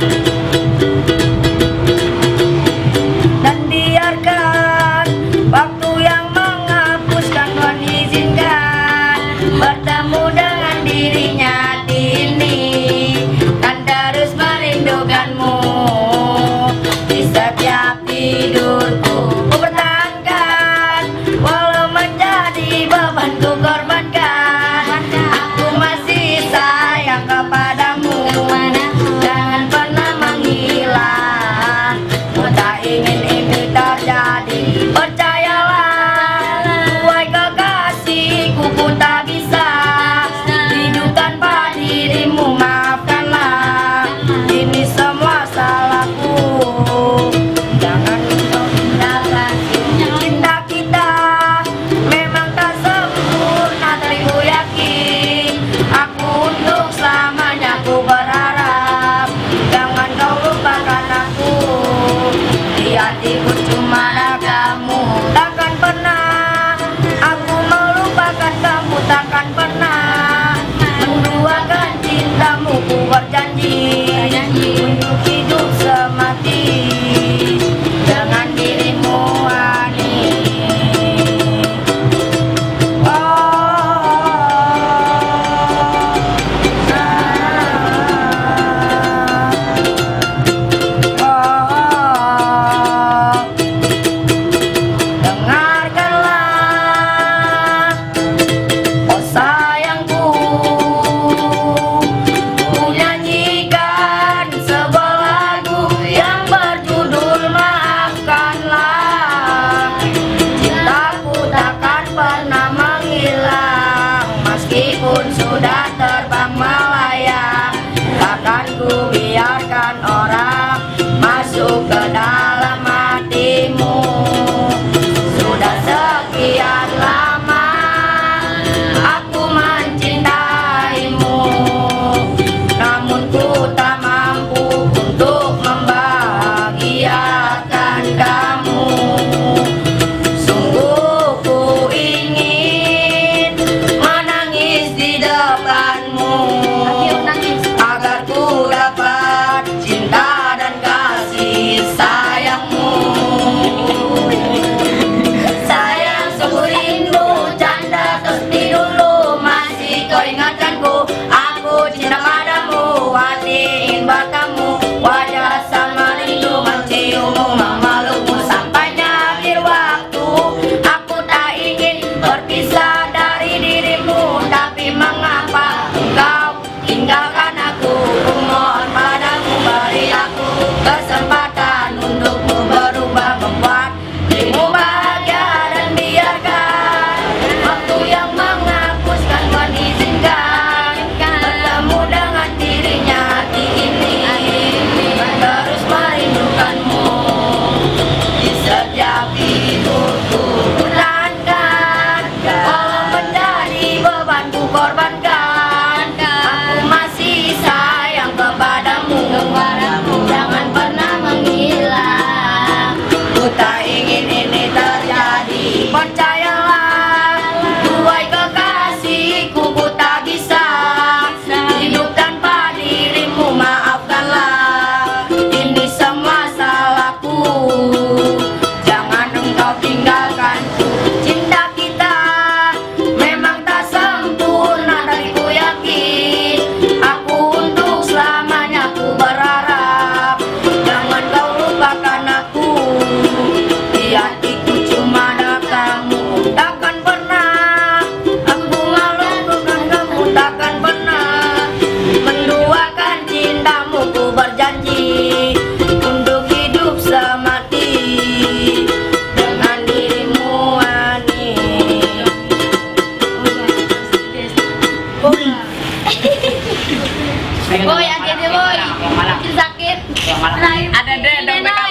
Dan biarkan waktu yang menghapuskan mengizinkan bertemu dengan dirinya kini, kan terus merindukanmu di setiap tidurku. Ku bertahankan walau menjadi beban ku korbankan. Aku masih sayang kepadamu, jangan pernah menghilang. Ku tak ingin ini terjadi, percayalah wahai kekasihku. Ku tak bisa hidup tanpa dirimu, maafkanlah ini semua salahku. Jangan kau tinggalkan cinta kita, memang tak sempurna tapi ku yakin. Aku untuk selamanya ku berharap, jangan kau lupakan aku. Di hatiku cuma ada kamu, takkan pernah aku melupakan kamu, takkan pernah menduakan cintamu. Ku berjanji untuk hidup semati dengan dirimu Ani. Dengarkanlah, oh sayangku, ku nyanyikan sebuah lagu yang berjudul Maafkanlah. Cintaku takkan pernah menghilang, meskipun sudah terbang melayang. Takkan ku biarkan orang masuk ke dalam hatimu. Sudah sekian lama aku mencintaimu, namun ku tak mampu untuk membahagiakan kamu. Sungguh ku ingin menangis di depanmu, agar ku dapat cinta dan kasih sayangmu. Sayang, sungguh rindu canda seperti dulu, masih kau ingatkanku. Aku cinta padamu, hati ingin bertemu, wajah sama rindu menciummu, memelukmu sampainya akhir waktu. Aku tak ingin berpisah dari dirimu, tapi mengapa engkau tinggalkan aku? Ku mohon padamu, beri aku kesempatan untukmu berubah, membuat dirimu bahagia, dan biarkan waktu yang menghapuskan mengizinkan bertemu dengan dirinya hati ini, terus merindukanmu di setiap tidurku. Bertahankan walau menjadi beban ku korbankan. Aku masih sayang kepadamu, jangan pernah menghilang. Ku tak ingin ini terjadi, percayalah wahai kekasihku. Ku tak bisa hidup tanpa dirimu, maafkanlah ini semua salahku. Jangan engkau tinggalkanku. Cinta kita memang tak sempurna, tapi ku yakin aku untuk selamanya. Ku berharap jangan kau lupakan aku. Di hatiku cuma ada kamu, takkan pernah aku melupakan kamu, takkan pernah menduakan cintamu. Ku berjanji untuk hidup semati dengan dirimu Ani. Boy, hati-hati boy, sakit. Ada deh dompet